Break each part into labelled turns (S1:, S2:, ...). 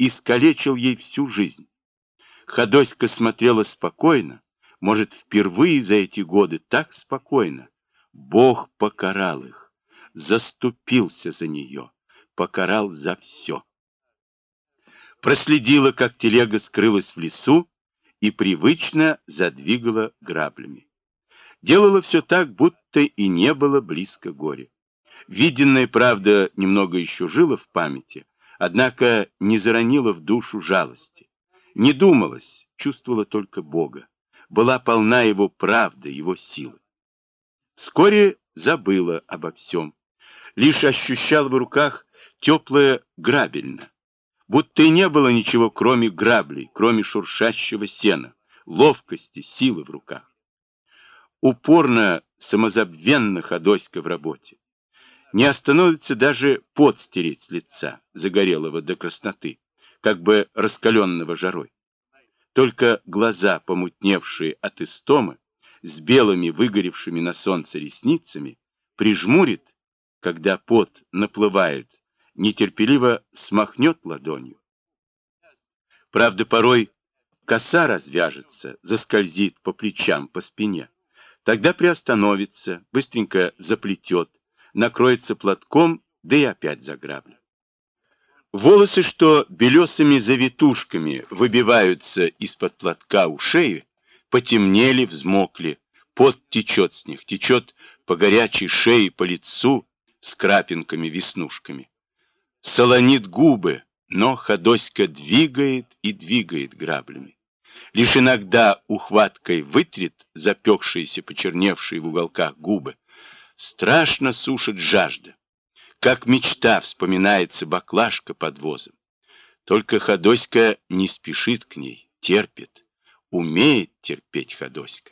S1: искалечил ей всю жизнь. Ходоська смотрела спокойно, может, впервые за эти годы так спокойно. Бог покарал их, заступился за нее, покарал за все. Проследила, как телега скрылась в лесу, и привычно задвигала граблями. Делала все так, будто и не было близко горя. Виденное, правда, немного еще жило в памяти, однако не заронила в душу жалости. Не думалась, чувствовала только Бога. Была полна Его правды, Его силы. Вскоре забыла обо всем. Лишь ощущала в руках теплое грабельно. Будто и не было ничего, кроме граблей, кроме шуршащего сена, ловкости, силы в руках. Упорно, самозабвенно Ходоська в работе. Не остановится даже пот стереть с лица, загорелого до красноты, как бы раскаленного жарой. Только глаза, помутневшие от истомы, с белыми выгоревшими на солнце ресницами, прижмурит, когда пот наплывает, нетерпеливо смахнет ладонью. Правда, порой коса развяжется, заскользит по плечам, по спине. Тогда приостановится, быстренько заплетет, накроется платком, да и опять заграблю. Волосы, что белесыми завитушками выбиваются из-под платка у шеи, потемнели, взмокли, пот течет с них, течет по горячей шее, по лицу с крапинками-веснушками. Солонит губы, но Ходоська двигает и двигает граблями. Лишь иногда ухваткой вытрет запекшиеся, почерневшие в уголках губы. Страшно сушит жажда. Как мечта вспоминается баклажка под возом. Только Ходоська не спешит к ней, терпит. Умеет терпеть Ходоська.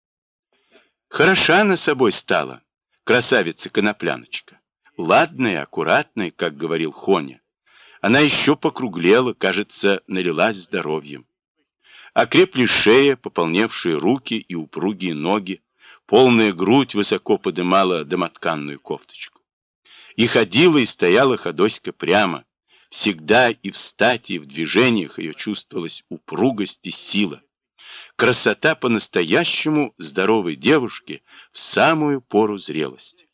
S1: Хороша она собой стала, красавица-конопляночка. Ладная, аккуратная, как говорил Хоня. Она еще покруглела, кажется, налилась здоровьем. Окрепли шея, пополневшие руки и упругие ноги, полная грудь высоко подымала домотканную кофточку. И ходила, и стояла Ходоська прямо. Всегда и в стати, и в движениях ее чувствовалась упругость и сила. Красота по-настоящему здоровой девушки в самую пору зрелости.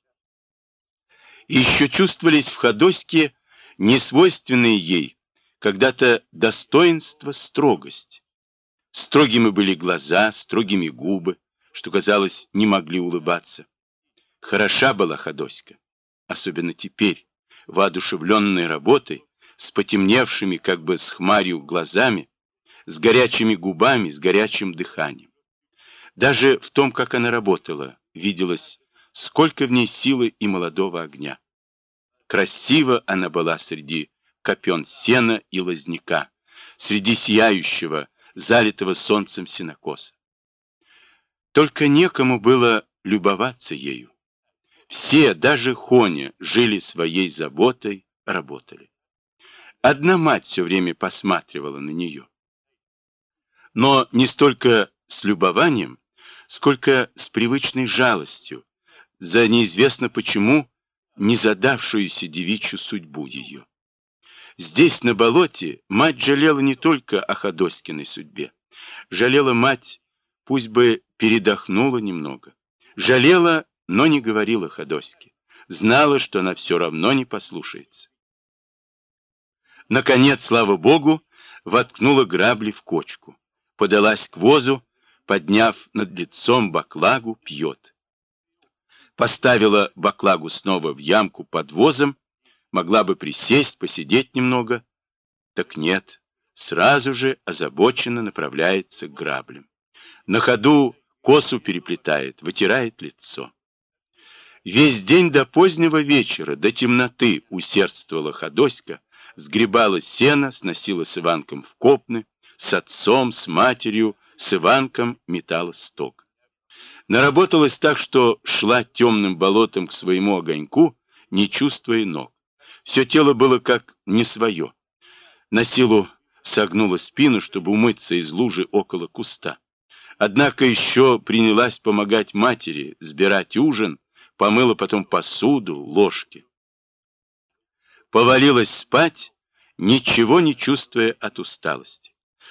S1: И еще чувствовались в Ходоське несвойственные ей когда-то достоинство, строгость. Строгими были глаза, строгими губы, что, казалось, не могли улыбаться. Хороша была Ходоська, особенно теперь, воодушевленной работой, с потемневшими, как бы с хмарью, глазами, с горячими губами, с горячим дыханием. Даже в том, как она работала, виделось, сколько в ней силы и молодого огня. Красива она была среди копен сена и лозняка, среди сияющего, залитого солнцем сенокоса. Только некому было любоваться ею. Все, даже Хоня, жили своей заботой, работали. Одна мать все время посматривала на нее. Но не столько с любованием, сколько с привычной жалостью за неизвестно почему незадавшуюся девичью судьбу ее. Здесь, на болоте, мать жалела не только о Ходоськиной судьбе. Жалела мать, пусть бы передохнула немного. Жалела, но не говорила Ходоське. Знала, что она все равно не послушается. Наконец, слава Богу, воткнула грабли в кочку. Подалась к возу, подняв над лицом баклагу, пьет. Поставила баклагу снова в ямку под возом, могла бы присесть, посидеть немного. Так нет, сразу же озабоченно направляется к граблям. На ходу косу переплетает, вытирает лицо. Весь день до позднего вечера, до темноты усердствовала Ходоська, сгребала сено, сносила с Иванком в копны, с отцом, с матерью, с Иванком метала сток. Наработалась так, что шла темным болотом к своему огоньку, не чувствуя ног. Все тело было как не свое. На силу согнула спину, чтобы умыться из лужи около куста. Однако еще принялась помогать матери, сбирать ужин, помыла потом посуду, ложки. Повалилась спать, ничего не чувствуя от усталости.